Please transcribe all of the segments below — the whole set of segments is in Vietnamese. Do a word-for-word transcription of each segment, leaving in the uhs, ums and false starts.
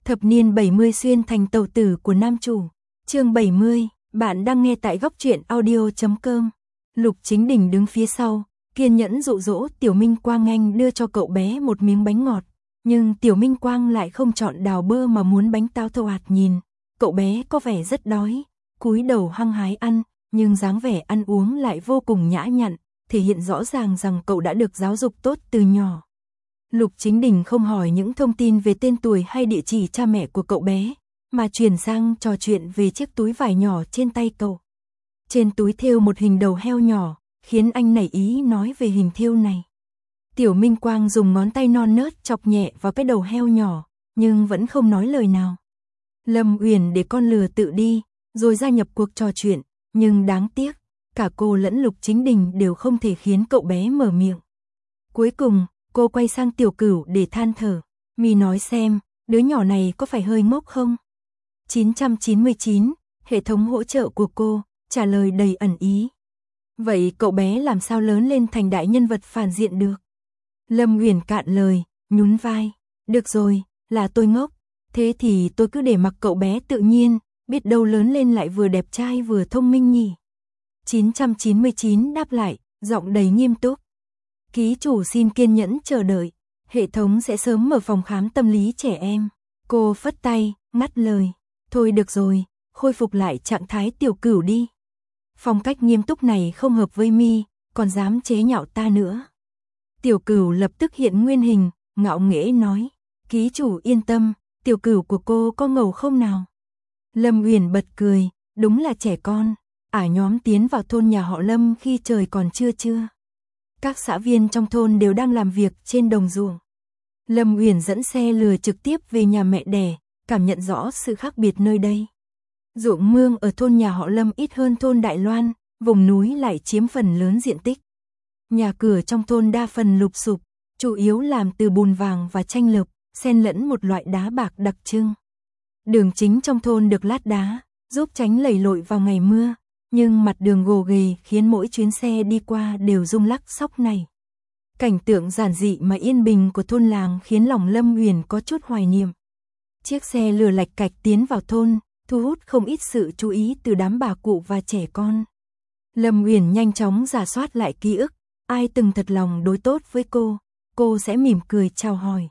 Thập niên bảy mươi xuyên thành tàu tử của nam chủ. Chương bảy mươi, bạn đang nghe tại góc truyện audio chấm com. Lục Chính Đình đứng phía sau, kiên nhẫn dụ dỗ Tiểu Minh Quang Anh đưa cho cậu bé một miếng bánh ngọt, nhưng Tiểu Minh Quang lại không chọn đào bơ mà muốn bánh táo thầu hạt. Nhìn, cậu bé có vẻ rất đói, cúi đầu hăng hái ăn, nhưng dáng vẻ ăn uống lại vô cùng nhã nhặn, thể hiện rõ ràng rằng cậu đã được giáo dục tốt từ nhỏ. Lục Chính Đình không hỏi những thông tin về tên tuổi hay địa chỉ cha mẹ của cậu bé, mà chuyển sang trò chuyện về chiếc túi vải nhỏ trên tay cậu. Trên túi thêu một hình đầu heo nhỏ, khiến anh nảy ý nói về hình thêu này. Tiểu Minh Quang dùng ngón tay non nớt chọc nhẹ vào cái đầu heo nhỏ, nhưng vẫn không nói lời nào. Lâm Uyển để con lừa tự đi, rồi gia nhập cuộc trò chuyện, nhưng đáng tiếc, cả cô lẫn Lục Chính Đình đều không thể khiến cậu bé mở miệng. Cuối cùng, cô quay sang Tiểu Cửu để than thở, "Mi nói xem, đứa nhỏ này có phải hơi ngốc không?" chín trăm chín mươi chín, hệ thống hỗ trợ của cô, trả lời đầy ẩn ý. "Vậy cậu bé làm sao lớn lên thành đại nhân vật phản diện được?" Lâm Uyển cạn lời, nhún vai, "Được rồi, là tôi ngốc, thế thì tôi cứ để mặc cậu bé tự nhiên, biết đâu lớn lên lại vừa đẹp trai vừa thông minh nhỉ." chín trăm chín mươi chín đáp lại, giọng đầy nghiêm túc. "Ký chủ xin kiên nhẫn chờ đợi, hệ thống sẽ sớm mở phòng khám tâm lý trẻ em." Cô phất tay, ngắt lời, "Thôi được rồi, khôi phục lại trạng thái Tiểu Cửu đi. Phong cách nghiêm túc này không hợp với Mi, còn dám chế nhạo ta nữa." Tiểu Cửu lập tức hiện nguyên hình, ngạo nghễ nói, "Ký chủ yên tâm, Tiểu Cửu của cô có ngầu không nào?" Lâm Uyển bật cười, "Đúng là trẻ con, ả nhóm tiến vào thôn nhà họ Lâm khi trời còn chưa trưa. Các xã viên trong thôn đều đang làm việc trên đồng ruộng." Lâm Uyển dẫn xe lừa trực tiếp về nhà mẹ đẻ, cảm nhận rõ sự khác biệt nơi đây. Ruộng mương ở thôn nhà họ Lâm ít hơn thôn Đại Loan, vùng núi lại chiếm phần lớn diện tích. Nhà cửa trong thôn đa phần lụp xụp, chủ yếu làm từ bùn vàng và tranh lợp, xen lẫn một loại đá bạc đặc trưng. Đường chính trong thôn được lát đá, giúp tránh lầy lội vào ngày mưa, nhưng mặt đường gồ ghề khiến mỗi chuyến xe đi qua đều rung lắc sóc này. Cảnh tượng giản dị mà yên bình của thôn làng khiến lòng Lâm Uyển có chút hoài niệm. Chiếc xe lừa lạch cạch tiến vào thôn, thu hút không ít sự chú ý từ đám bà cụ và trẻ con. Lâm Uyển nhanh chóng rà soát lại ký ức, ai từng thật lòng đối tốt với cô, cô sẽ mỉm cười chào hỏi.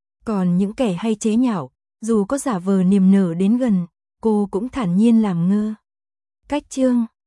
Còn những kẻ hay chế nhạo, dù có giả vờ niềm nở đến gần, cô cũng thản nhiên làm ngơ. Cách chương